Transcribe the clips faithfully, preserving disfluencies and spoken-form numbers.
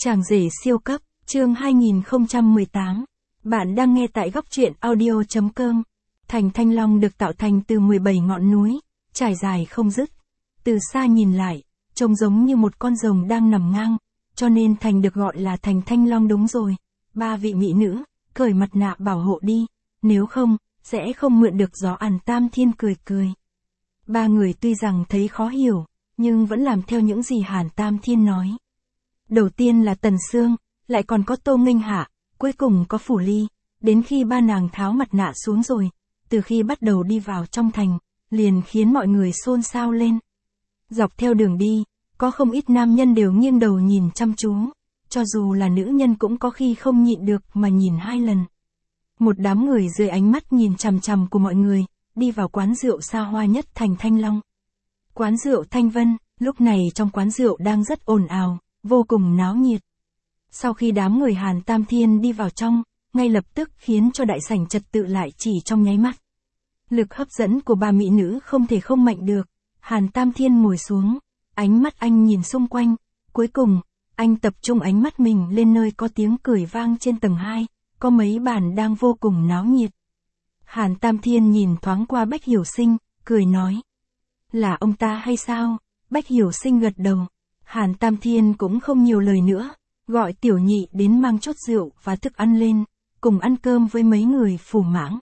Chàng rể siêu cấp, chương hai nghìn không trăm mười tám. Bạn đang nghe tại góc truyện audio chấm com. Thành Thanh Long được tạo thành từ mười bảy ngọn núi, trải dài không dứt. Từ xa nhìn lại, trông giống như một con rồng đang nằm ngang, cho nên Thành được gọi là Thành Thanh Long đúng rồi. Ba vị mỹ nữ, cởi mặt nạ bảo hộ đi, nếu không, sẽ không mượn được gió ẩn. Tam Thiên cười cười. Ba người tuy rằng thấy khó hiểu, nhưng vẫn làm theo những gì Hàn Tam Thiên nói. Đầu tiên là Tần Sương, lại còn có Tô Nghênh Hạ, cuối cùng có Phủ Ly, đến khi ba nàng tháo mặt nạ xuống rồi, từ khi bắt đầu đi vào trong thành, liền khiến mọi người xôn xao lên. Dọc theo đường đi, có không ít nam nhân đều nghiêng đầu nhìn chăm chú, cho dù là nữ nhân cũng có khi không nhịn được mà nhìn hai lần. Một đám người dưới ánh mắt nhìn chằm chằm của mọi người, đi vào quán rượu xa hoa nhất thành Thanh Long. Quán rượu Thanh Vân, lúc này trong quán rượu đang rất ồn ào, vô cùng náo nhiệt. Sau khi đám người Hàn Tam Thiên đi vào trong, ngay lập tức khiến cho đại sảnh trật tự lại chỉ trong nháy mắt. Lực hấp dẫn của ba mỹ nữ không thể không mạnh được. Hàn Tam Thiên ngồi xuống, ánh mắt anh nhìn xung quanh, cuối cùng, anh tập trung ánh mắt mình lên nơi có tiếng cười vang trên tầng hai, có mấy bàn đang vô cùng náo nhiệt. Hàn Tam Thiên nhìn thoáng qua Bách Hiểu Sinh, cười nói. Là ông ta hay sao? Bách Hiểu Sinh gật đầu. Hàn Tam Thiên cũng không nhiều lời nữa, gọi tiểu nhị đến mang chút rượu và thức ăn lên, cùng ăn cơm với mấy người Phủ Mãng.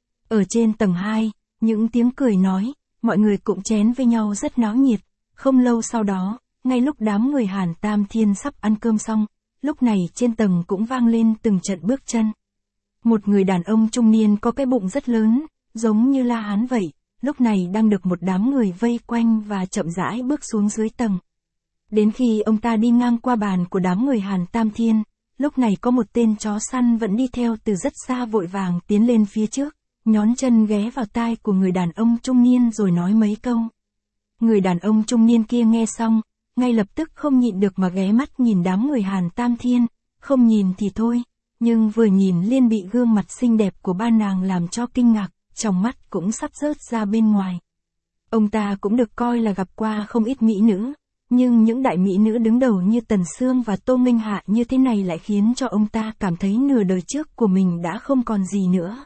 Ở trên tầng hai, những tiếng cười nói, mọi người cũng chén với nhau rất náo nhiệt. Không lâu sau đó, ngay lúc đám người Hàn Tam Thiên sắp ăn cơm xong, lúc này trên tầng cũng vang lên từng trận bước chân. Một người đàn ông trung niên có cái bụng rất lớn, giống như La Hán vậy, lúc này đang được một đám người vây quanh và chậm rãi bước xuống dưới tầng. Đến khi ông ta đi ngang qua bàn của đám người Hàn Tam Thiên, lúc này có một tên chó săn vẫn đi theo từ rất xa vội vàng tiến lên phía trước, nhón chân ghé vào tai của người đàn ông trung niên rồi nói mấy câu. Người đàn ông trung niên kia nghe xong, ngay lập tức không nhịn được mà ghé mắt nhìn đám người Hàn Tam Thiên, không nhìn thì thôi, nhưng vừa nhìn liền bị gương mặt xinh đẹp của ba nàng làm cho kinh ngạc, trong mắt cũng sắp rớt ra bên ngoài. Ông ta cũng được coi là gặp qua không ít mỹ nữ. Nhưng những đại mỹ nữ đứng đầu như Tần Sương và Tô Nghênh Hạ như thế này lại khiến cho ông ta cảm thấy nửa đời trước của mình đã không còn gì nữa.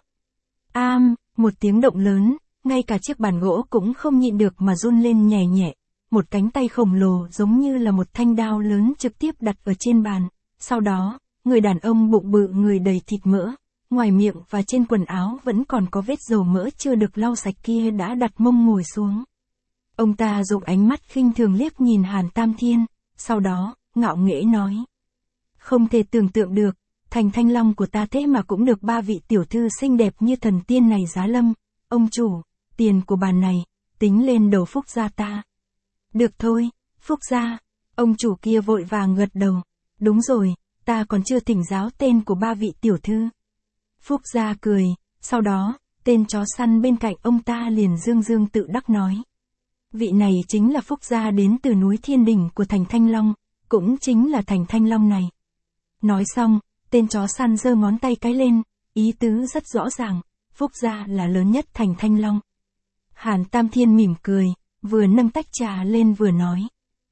Am, một tiếng động lớn, ngay cả chiếc bàn gỗ cũng không nhịn được mà run lên nhẹ nhẹ. Một cánh tay khổng lồ giống như là một thanh đao lớn trực tiếp đặt ở trên bàn. Sau đó, người đàn ông bụng bự người đầy thịt mỡ, ngoài miệng và trên quần áo vẫn còn có vết dầu mỡ chưa được lau sạch kia đã đặt mông ngồi xuống. Ông ta dùng ánh mắt khinh thường liếc nhìn Hàn Tam Thiên, sau đó, ngạo nghễ nói. Không thể tưởng tượng được, Thành Thanh Long của ta thế mà cũng được ba vị tiểu thư xinh đẹp như thần tiên này giá lâm. Ông chủ, tiền của bàn này, tính lên đầu Phúc gia ta. Được thôi, Phúc gia, ông chủ kia vội vàng gật đầu. Đúng rồi, ta còn chưa thỉnh giáo tên của ba vị tiểu thư. Phúc gia cười, sau đó, tên chó săn bên cạnh ông ta liền dương dương tự đắc nói. Vị này chính là Phúc gia đến từ núi Thiên Đỉnh của Thành Thanh Long, cũng chính là Thành Thanh Long này. Nói xong, tên chó săn giơ ngón tay cái lên, ý tứ rất rõ ràng, Phúc gia là lớn nhất Thành Thanh Long. Hàn Tam Thiên mỉm cười, vừa nâng tách trà lên vừa nói.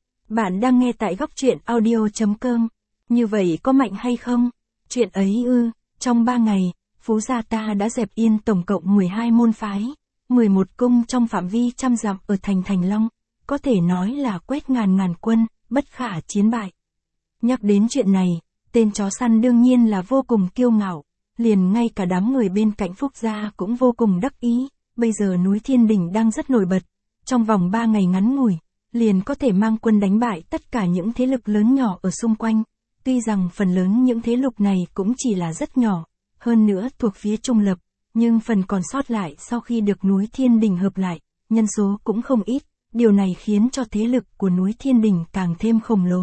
Bạn đang nghe tại góc truyện audio chấm com, như vậy có mạnh hay không? Chuyện ấy ư, trong ba ngày, Phú gia ta đã dẹp yên tổng cộng mười hai môn phái. mười một cung trong phạm vi trăm dặm ở thành Thành Long, có thể nói là quét ngàn ngàn quân, bất khả chiến bại. Nhắc đến chuyện này, tên chó săn đương nhiên là vô cùng kiêu ngạo, liền ngay cả đám người bên cạnh Phúc gia cũng vô cùng đắc ý, bây giờ núi Thiên Đỉnh đang rất nổi bật, trong vòng ba ngày ngắn ngủi, liền có thể mang quân đánh bại tất cả những thế lực lớn nhỏ ở xung quanh, tuy rằng phần lớn những thế lực này cũng chỉ là rất nhỏ, hơn nữa thuộc phía trung lập. Nhưng phần còn sót lại sau khi được núi Thiên Đỉnh hợp lại, nhân số cũng không ít, điều này khiến cho thế lực của núi Thiên Đỉnh càng thêm khổng lồ.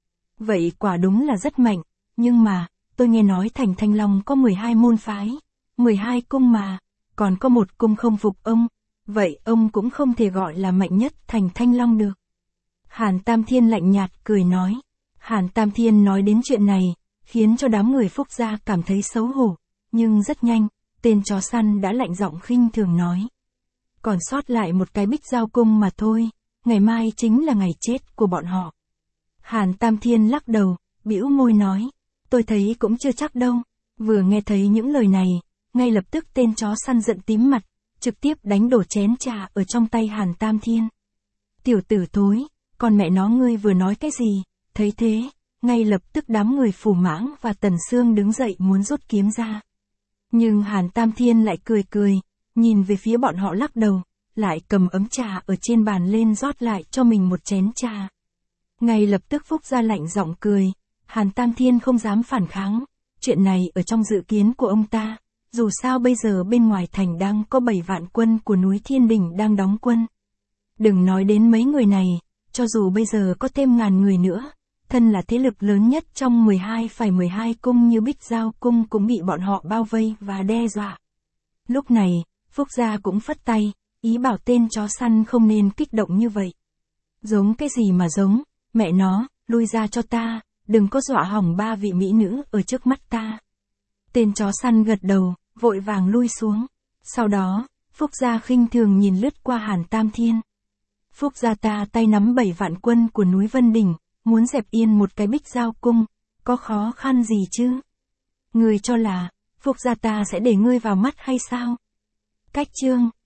Vậy quả đúng là rất mạnh, nhưng mà, tôi nghe nói Thành Thanh Long có mười hai môn phái, mười hai cung mà, còn có một cung không phục ông, vậy ông cũng không thể gọi là mạnh nhất Thành Thanh Long được. Hàn Tam Thiên lạnh nhạt cười nói. Hàn Tam Thiên nói đến chuyện này, khiến cho đám người Phúc gia cảm thấy xấu hổ, nhưng rất nhanh. Tên chó săn đã lạnh giọng khinh thường nói. Còn sót lại một cái Bích Giao cung mà thôi, ngày mai chính là ngày chết của bọn họ. Hàn Tam Thiên lắc đầu, bĩu môi nói, tôi thấy cũng chưa chắc đâu. Vừa nghe thấy những lời này, ngay lập tức tên chó săn giận tím mặt, trực tiếp đánh đổ chén trà ở trong tay Hàn Tam Thiên. Tiểu tử thối, còn mẹ nó ngươi vừa nói cái gì? Thấy thế, ngay lập tức đám người Phù Mãng và Tần Sương đứng dậy muốn rút kiếm ra. Nhưng Hàn Tam Thiên lại cười cười, nhìn về phía bọn họ lắc đầu, lại cầm ấm trà ở trên bàn lên rót lại cho mình một chén trà. Ngay lập tức Phúc Gia lạnh giọng cười, Hàn Tam Thiên không dám phản kháng, chuyện này ở trong dự kiến của ông ta, dù sao bây giờ bên ngoài thành đang có bảy vạn quân của núi Thiên Đình đang đóng quân. Đừng nói đến mấy người này, cho dù bây giờ có thêm ngàn người nữa, thân là thế lực lớn nhất trong mười hai phẩy mười hai cung như Bích Giao cung cũng bị bọn họ bao vây và đe dọa. Lúc này, Phúc Gia cũng phất tay, ý bảo tên chó săn không nên kích động như vậy. Giống cái gì mà giống, mẹ nó, lui ra cho ta, đừng có dọa hỏng ba vị mỹ nữ ở trước mắt ta. Tên chó săn gật đầu, vội vàng lui xuống. Sau đó, Phúc Gia khinh thường nhìn lướt qua Hàn Tam Thiên. Phúc Gia ta tay nắm bảy vạn quân của núi Vân Đỉnh, muốn dẹp yên một cái Bích Giao cung, có khó khăn gì chứ? Ngươi cho là, Phúc Gia ta sẽ để ngươi vào mắt hay sao? Cách chương